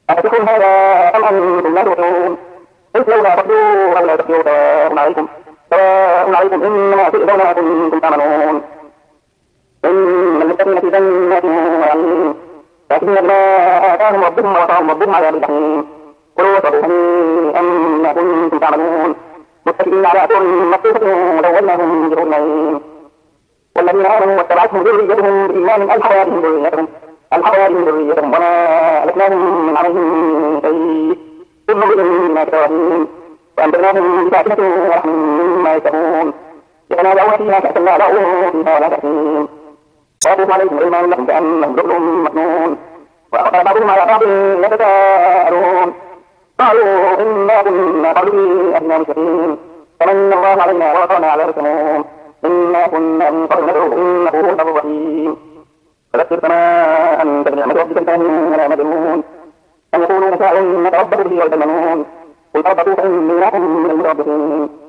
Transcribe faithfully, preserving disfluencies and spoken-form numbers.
أفتكم هذا أم أنتم لا تبصرون قل لولا تبدوا أو لا تبدوا سواء عليكم سواء عليكم إنما تؤذون ما كنتم تعملون إن المتقين في جنات ونعيم لكن ما آتاهم ربهم ووقاهم ربهم عذاب الجحيم كلوا واشربوا هنيئا ما كنتم تعملون متكئين على أسر مصفوفة وزوجناهم بحور عين والذين آمنوا واتبعتهم ذريتهم بإيمان ألحقوا بهم ذريتهم ألحقوا بهم ذريتهم وما ألتناهم من عملهم شيء كل امرئ بما كسب رهين وأنبذناهم بفاكهة ولحم مما يشتهون يتنازعون فيها كأسا لا لغو فيها ولا تأثيم ويطوف عليهم غلمان لهم كأنهم لؤلؤ مكنون وأقبل بعضهم على بعض يتساءلون قالوا إنا كنا قبل في أهلنا مشركين فمن الله علينا ووقانا عذاب السموم إنا كنا من قبل ندعوه إنه هو البر الرحيم فذكر كما أنت بنعمة ربك فإنهم لا مجنون أم يقولون شاعر نتربص به والجنون قل تربصوا فإني معكم من المتربصين